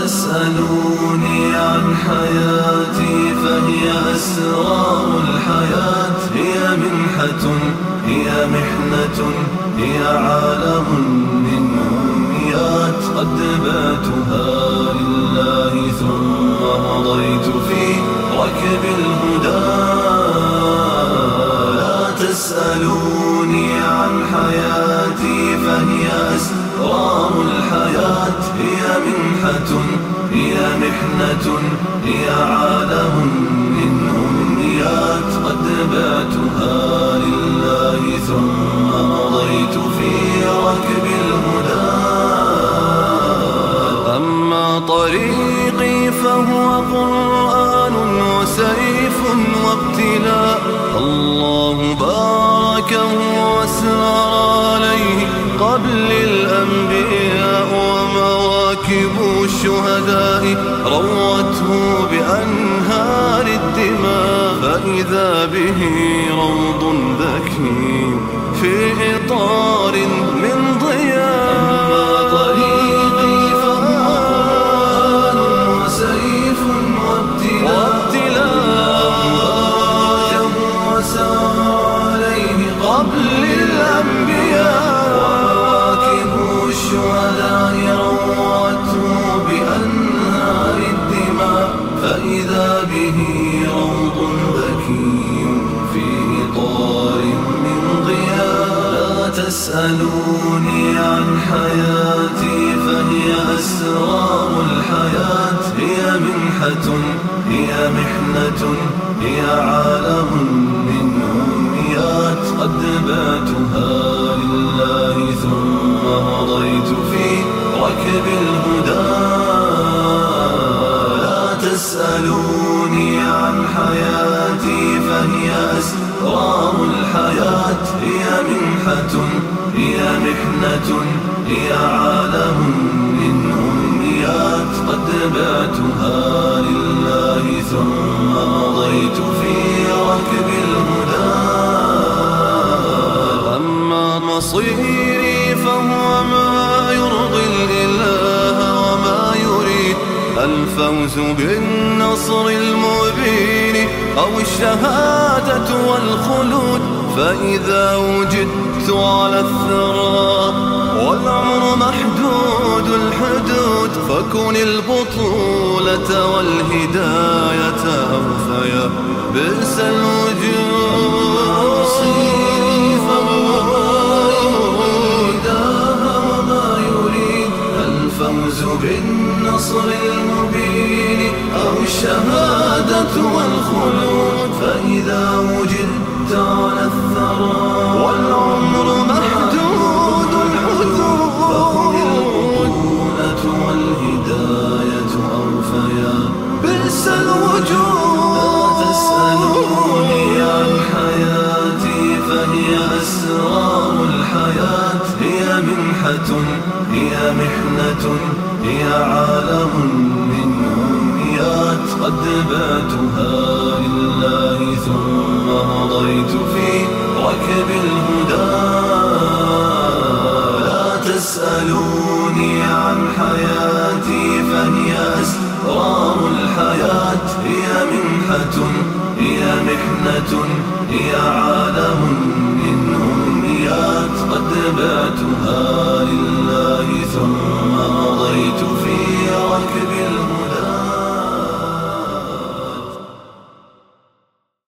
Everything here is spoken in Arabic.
تسألوني عن حياتي فهي أسرار الحياة. هي منحة، هي محنة، هي عالم من أمنيات. قد بعتها لله ثم مضيت في ركب الهدى. لا تسألوني عن حياتي فهي أسرار الحياة. هي منحة، هي محنة، هي عالم من أمنيات. قد بعتها لله ثم مضيت في ركب الهدى. أما طريقي فهو قرآن وسيف وابتلاء. الله باركه واسرى عليه قبل الأنبياء. ومواكب الشهداء روته بأنهار الدماء. فإذا به روض ذكي في إطار من ضياء. أما طريقي فهو قرآن وسيف وابتلاء. وسار عليه قبل الأنبياء. ومواكب الشهداء روته بأنهار الدماء. فإذا به روض ذكي في إطار من ضياء. لا تسألوني عن حياتي فهي أسرار الحياة. هي منحة، هي محنة، هي عالم من أمنيات. قد بعتها لله ثم مضيت في ركب الهدى. لا تسألوني عن حياتي فهي أسرار الحياة. هي منحة، هي محنة، هي عالم من أمنيات. قد بعتها لله ثم مضيت في ركب الهدى. أما مصيري فهو ما يرضي الإله وما يريد. الفوز بالنصر المبين أو الشهادة والخلود. فإذا وجدت على الثرى والعمر محدود الحدود. فكن البطولة والهداية أوفيا بئس الوجود. الفوز بالنصر المبين أو الشهادة والخلود. فإذا وجدت على الثرى والعمر محدود الحدود. فخذ البطولة والهداية أوفيا بئس الوجود. لا تسألوني عن حياتي فهي أسرار الحياة. هي منحة، هي محنة، هي عالم من أمنيات. قد بعتها لله ثم مضيت في ركب الهدى. لا تسألوني عن حياتي فهي أسرار الحياة. هي منحة، هي محنة، هي عالم من أمنيات. قد بعتها لله ثم مضيت في ركب